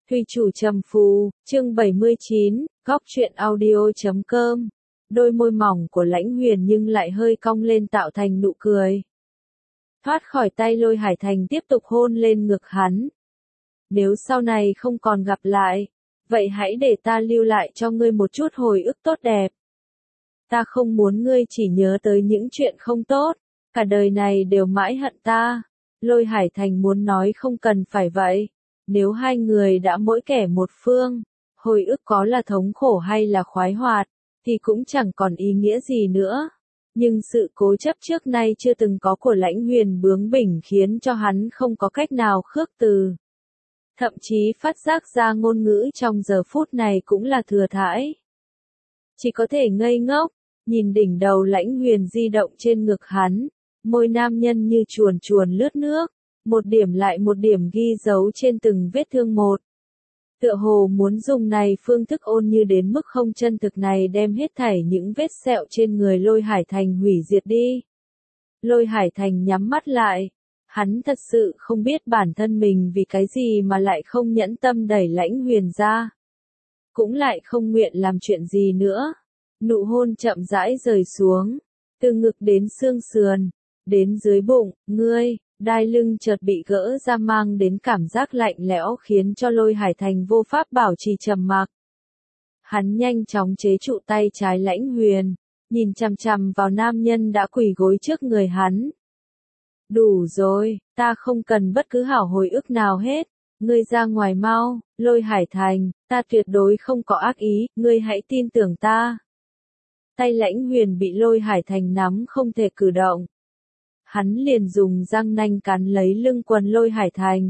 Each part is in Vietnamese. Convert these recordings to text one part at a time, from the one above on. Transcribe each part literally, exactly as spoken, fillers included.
Thùy chủ trầm phù, chương bảy mươi chín, góc truyện audio chấm com. Đôi môi mỏng của Lãnh Huyền nhưng lại hơi cong lên tạo thành nụ cười. Thoát khỏi tay Lôi Hải Thành tiếp tục hôn lên ngực hắn. Nếu sau này không còn gặp lại, vậy hãy để ta lưu lại cho ngươi một chút hồi ức tốt đẹp. Ta không muốn ngươi chỉ nhớ tới những chuyện không tốt, cả đời này đều mãi hận ta. Lôi Hải Thành muốn nói không cần phải vậy. Nếu hai người đã mỗi kẻ một phương, hồi ức có là thống khổ hay là khoái hoạt, thì cũng chẳng còn ý nghĩa gì nữa. Nhưng sự cố chấp trước nay chưa từng có của Lãnh Huyền bướng bỉnh khiến cho hắn không có cách nào khước từ. Thậm chí phát giác ra ngôn ngữ trong giờ phút này cũng là thừa thãi. Chỉ có thể ngây ngốc, nhìn đỉnh đầu Lãnh Huyền di động trên ngực hắn, môi nam nhân như chuồn chuồn lướt nước. Một điểm lại một điểm ghi dấu trên từng vết thương một. Tựa hồ muốn dùng này phương thức ôn như đến mức không chân thực này đem hết thảy những vết sẹo trên người Lôi Hải Thành hủy diệt đi. Lôi Hải Thành nhắm mắt lại. Hắn thật sự không biết bản thân mình vì cái gì mà lại không nhẫn tâm đẩy Lãnh Huyền ra. Cũng lại không nguyện làm chuyện gì nữa. Nụ hôn chậm rãi rời xuống. Từ ngực đến xương sườn. Đến dưới bụng, ngươi. Đai lưng chợt bị gỡ ra mang đến cảm giác lạnh lẽo khiến cho Lôi Hải Thành vô pháp bảo trì trầm mặc. Hắn nhanh chóng chế trụ tay trái Lãnh Huyền, nhìn chằm chằm vào nam nhân đã quỳ gối trước người hắn. Đủ rồi, ta không cần bất cứ hảo hồi ức nào hết, ngươi ra ngoài mau, Lôi Hải Thành, ta tuyệt đối không có ác ý, ngươi hãy tin tưởng ta. Tay Lãnh Huyền bị Lôi Hải Thành nắm không thể cử động. Hắn liền dùng răng nanh cắn lấy lưng quần Lôi Hải Thành.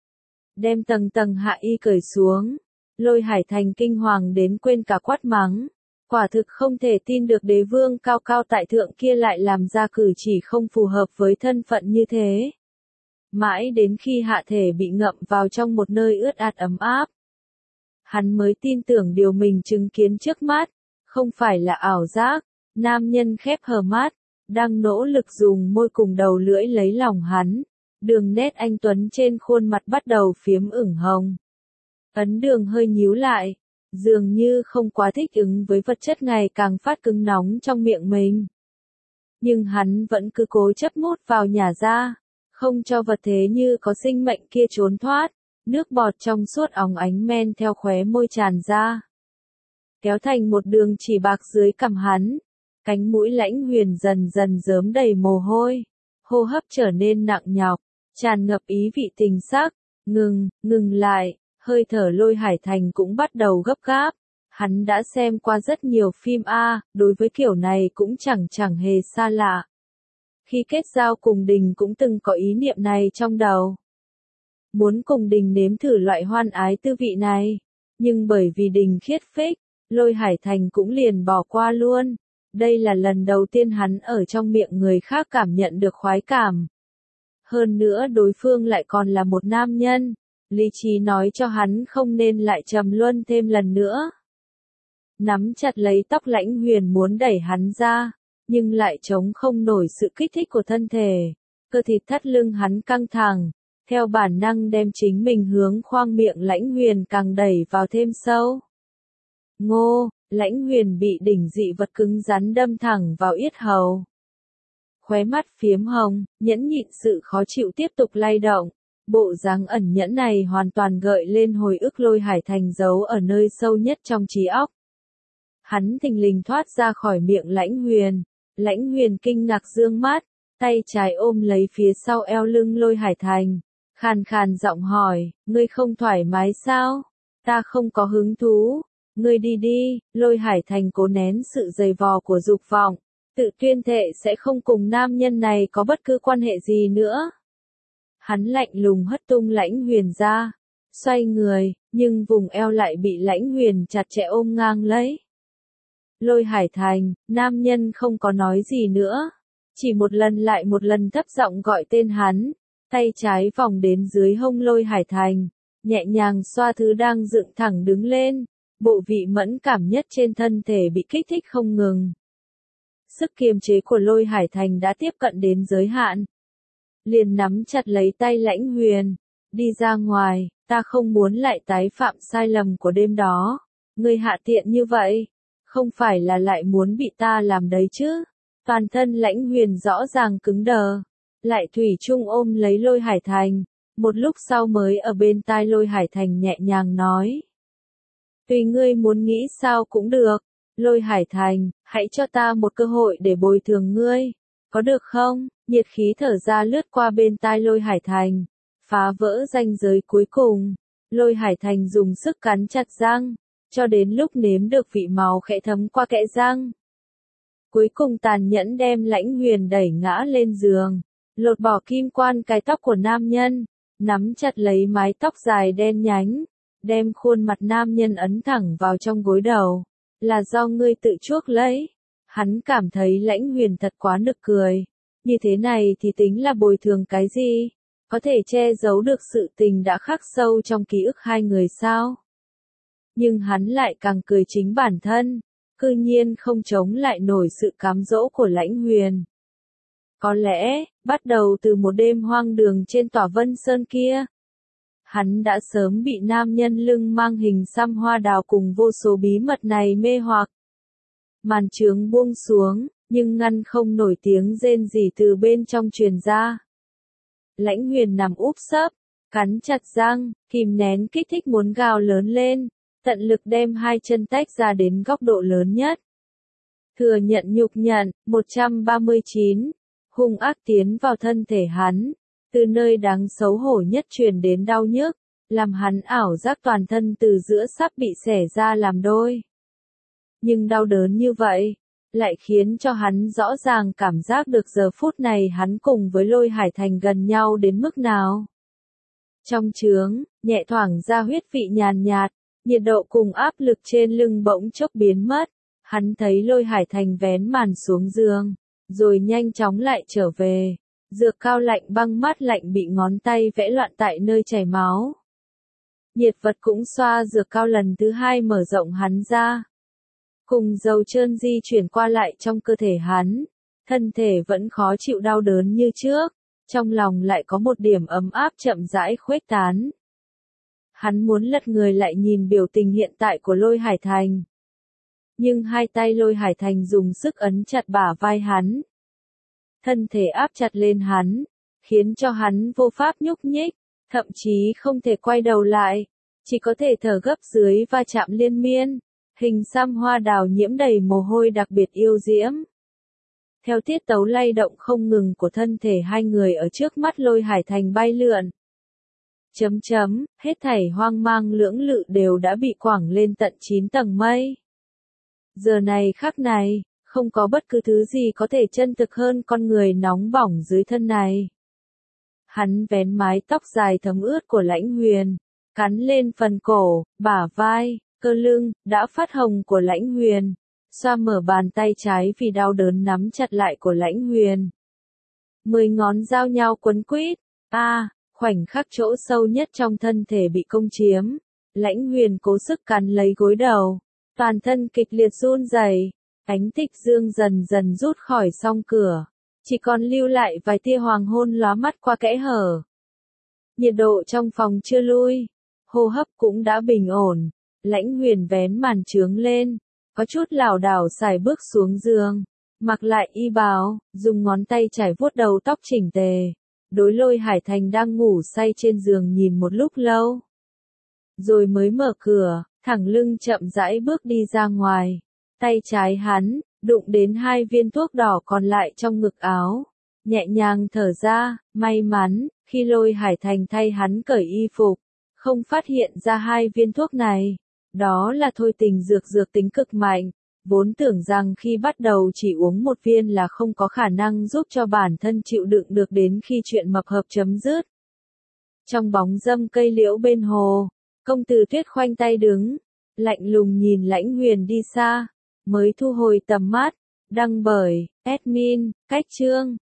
Đem tầng tầng hạ y cởi xuống. Lôi Hải Thành kinh hoàng đến quên cả quát mắng. Quả thực không thể tin được đế vương cao cao tại thượng kia lại làm ra cử chỉ không phù hợp với thân phận như thế. Mãi đến khi hạ thể bị ngậm vào trong một nơi ướt át ấm áp. Hắn mới tin tưởng điều mình chứng kiến trước mắt. Không phải là ảo giác. Nam nhân khép hờ mắt. Đang nỗ lực dùng môi cùng đầu lưỡi lấy lòng hắn, đường nét anh tuấn trên khuôn mặt bắt đầu phiếm ửng hồng. Ấn Đường hơi nhíu lại, dường như không quá thích ứng với vật chất ngày càng phát cứng nóng trong miệng mình. Nhưng hắn vẫn cứ cố chấp mút vào nhà ra, không cho vật thế như có sinh mệnh kia trốn thoát, nước bọt trong suốt óng ánh men theo khóe môi tràn ra. Kéo thành một đường chỉ bạc dưới cằm hắn. Cánh mũi Lãnh Huyền dần dần rớm đầy mồ hôi, hô hấp trở nên nặng nhọc, tràn ngập ý vị tình sắc, ngừng, ngừng lại, hơi thở Lôi Hải Thành cũng bắt đầu gấp gáp. Hắn đã xem qua rất nhiều phim A, đối với kiểu này cũng chẳng chẳng hề xa lạ. Khi kết giao cùng Đình cũng từng có ý niệm này trong đầu. Muốn cùng Đình nếm thử loại hoan ái tư vị này, nhưng bởi vì Đình khiết phích, Lôi Hải Thành cũng liền bỏ qua luôn. Đây là lần đầu tiên hắn ở trong miệng người khác cảm nhận được khoái cảm. Hơn nữa đối phương lại còn là một nam nhân, lý trí nói cho hắn không nên lại trầm luân thêm lần nữa. Nắm chặt lấy tóc Lãnh Huyền muốn đẩy hắn ra, nhưng lại chống không nổi sự kích thích của thân thể. Cơ thịt thắt lưng hắn căng thẳng, theo bản năng đem chính mình hướng khoang miệng Lãnh Huyền càng đẩy vào thêm sâu. Ngô! Lãnh Huyền bị đỉnh dị vật cứng rắn đâm thẳng vào yết hầu. Khóe mắt phiếm hồng, nhẫn nhịn sự khó chịu tiếp tục lay động. Bộ dáng ẩn nhẫn này hoàn toàn gợi lên hồi ức Lôi Hải Thành giấu ở nơi sâu nhất trong trí óc. Hắn thình lình thoát ra khỏi miệng Lãnh Huyền. Lãnh Huyền kinh ngạc dương mắt, tay trái ôm lấy phía sau eo lưng Lôi Hải Thành. Khàn khàn giọng hỏi, ngươi không thoải mái sao? Ta không có hứng thú. Ngươi đi đi, Lôi Hải Thành cố nén sự giày vò của dục vọng, tự tuyên thệ sẽ không cùng nam nhân này có bất cứ quan hệ gì nữa. Hắn lạnh lùng hất tung Lãnh Huyền ra, xoay người, nhưng vùng eo lại bị Lãnh Huyền chặt chẽ ôm ngang lấy. Lôi Hải Thành, nam nhân không có nói gì nữa, chỉ một lần lại một lần thấp giọng gọi tên hắn, tay trái vòng đến dưới hông Lôi Hải Thành, nhẹ nhàng xoa thứ đang dựng thẳng đứng lên. Bộ vị mẫn cảm nhất trên thân thể bị kích thích không ngừng. Sức kiềm chế của Lôi Hải Thành đã tiếp cận đến giới hạn. Liền nắm chặt lấy tay Lãnh Huyền, Đi ra ngoài, ta không muốn lại tái phạm sai lầm của đêm đó. Ngươi hạ tiện như vậy, không phải là lại muốn bị ta làm đấy chứ. Toàn thân Lãnh Huyền rõ ràng cứng đờ, lại thủy chung ôm lấy Lôi Hải Thành, một lúc sau mới ở bên tai Lôi Hải Thành nhẹ nhàng nói. Tùy ngươi muốn nghĩ sao cũng được, Lôi Hải Thành, hãy cho ta một cơ hội để bồi thường ngươi, có được không? Nhiệt khí thở ra lướt qua bên tai Lôi Hải Thành, phá vỡ ranh giới cuối cùng. Lôi Hải Thành dùng sức cắn chặt răng, cho đến lúc nếm được vị máu khẽ thấm qua kẽ răng. Cuối cùng tàn nhẫn đem Lãnh Huyền đẩy ngã lên giường, lột bỏ kim quan cái tóc của nam nhân, nắm chặt lấy mái tóc dài đen nhánh, đem khuôn mặt nam nhân ấn thẳng vào trong gối đầu. Là do ngươi tự chuốc lấy. Hắn cảm thấy Lãnh Huyền thật quá nực cười. Như thế này thì tính là bồi thường cái gì? Có thể che giấu được sự tình đã khắc sâu trong ký ức hai người sao? Nhưng hắn lại càng cười chính bản thân, cư nhiên không chống lại nổi sự cám dỗ của Lãnh Huyền. Có lẽ, bắt đầu từ một đêm hoang đường trên tỏa Vân Sơn kia, hắn đã sớm bị nam nhân lưng mang hình xăm hoa đào cùng vô số bí mật này mê hoặc. Màn chướng buông xuống, nhưng ngăn không nổi tiếng rên rỉ từ bên trong truyền ra. Lãnh Huyền nằm úp sấp, cắn chặt răng, kìm nén kích thích muốn gào lớn lên, tận lực đem hai chân tách ra đến góc độ lớn nhất. Thừa nhận nhục nhận, một trăm ba mươi chín, hung ác tiến vào thân thể hắn, từ nơi đáng xấu hổ nhất truyền đến đau nhức, làm hắn ảo giác toàn thân từ giữa sắp bị xẻ ra làm đôi. Nhưng đau đớn như vậy, lại khiến cho hắn rõ ràng cảm giác được giờ phút này hắn cùng với Lôi Hải Thành gần nhau đến mức nào. Trong trướng, nhẹ thoảng ra huyết vị nhàn nhạt, nhiệt độ cùng áp lực trên lưng bỗng chốc biến mất, hắn thấy Lôi Hải Thành vén màn xuống giường, rồi nhanh chóng lại trở về. Dược cao lạnh băng mát lạnh bị ngón tay vẽ loạn tại nơi chảy máu. Nhiệt vật cũng xoa dược cao lần thứ hai mở rộng hắn ra. Cùng dầu trơn di chuyển qua lại trong cơ thể hắn. Thân thể vẫn khó chịu đau đớn như trước. Trong lòng lại có một điểm ấm áp chậm rãi khuếch tán. Hắn muốn lật người lại nhìn biểu tình hiện tại của Lôi Hải Thành. Nhưng hai tay Lôi Hải Thành dùng sức ấn chặt bả vai hắn. Thân thể áp chặt lên hắn, khiến cho hắn vô pháp nhúc nhích, thậm chí không thể quay đầu lại, chỉ có thể thở gấp dưới va chạm liên miên, hình xăm hoa đào nhiễm đầy mồ hôi đặc biệt yêu diễm. Theo tiết tấu lay động không ngừng của thân thể hai người ở trước mắt Lôi Hải Thành bay lượn. Chấm chấm, hết thảy hoang mang lưỡng lự đều đã bị quẳng lên tận chín tầng mây. Giờ này khắc này, không có bất cứ thứ gì có thể chân thực hơn con người nóng bỏng dưới thân này. Hắn vén mái tóc dài thấm ướt của Lãnh Huyền, cắn lên phần cổ, bả vai, cơ lưng, đã phát hồng của Lãnh Huyền, xoa mở bàn tay trái vì đau đớn nắm chặt lại của Lãnh Huyền. Mười ngón giao nhau quấn quýt, a, à, khoảnh khắc chỗ sâu nhất trong thân thể bị công chiếm. Lãnh Huyền cố sức cắn lấy gối đầu, toàn thân kịch liệt run rẩy. Ánh tích dương dần dần rút khỏi song cửa, chỉ còn lưu lại vài tia hoàng hôn lóa mắt qua kẽ hở. Nhiệt độ trong phòng chưa lui, hô hấp cũng đã bình ổn. Lãnh Huyền vén màn trướng lên, có chút lảo đảo sải bước xuống giường, mặc lại y bào, dùng ngón tay chải vuốt đầu tóc chỉnh tề. Đối Lôi Hải Thành đang ngủ say trên giường nhìn một lúc lâu, rồi mới mở cửa, thẳng lưng chậm rãi bước đi ra ngoài. Tay trái hắn, đụng đến hai viên thuốc đỏ còn lại trong ngực áo. Nhẹ nhàng thở ra, may mắn, khi Lôi Hải Thành thay hắn cởi y phục, không phát hiện ra hai viên thuốc này. Đó là thôi tình dược dược tính cực mạnh, vốn tưởng rằng khi bắt đầu chỉ uống một viên là không có khả năng giúp cho bản thân chịu đựng được đến khi chuyện mập hợp chấm dứt. Trong bóng râm cây liễu bên hồ, công tử Tuyết khoanh tay đứng, lạnh lùng nhìn Lãnh Huyền đi xa. Mới thu hồi tầm mắt, đăng bởi, admin, cách chương.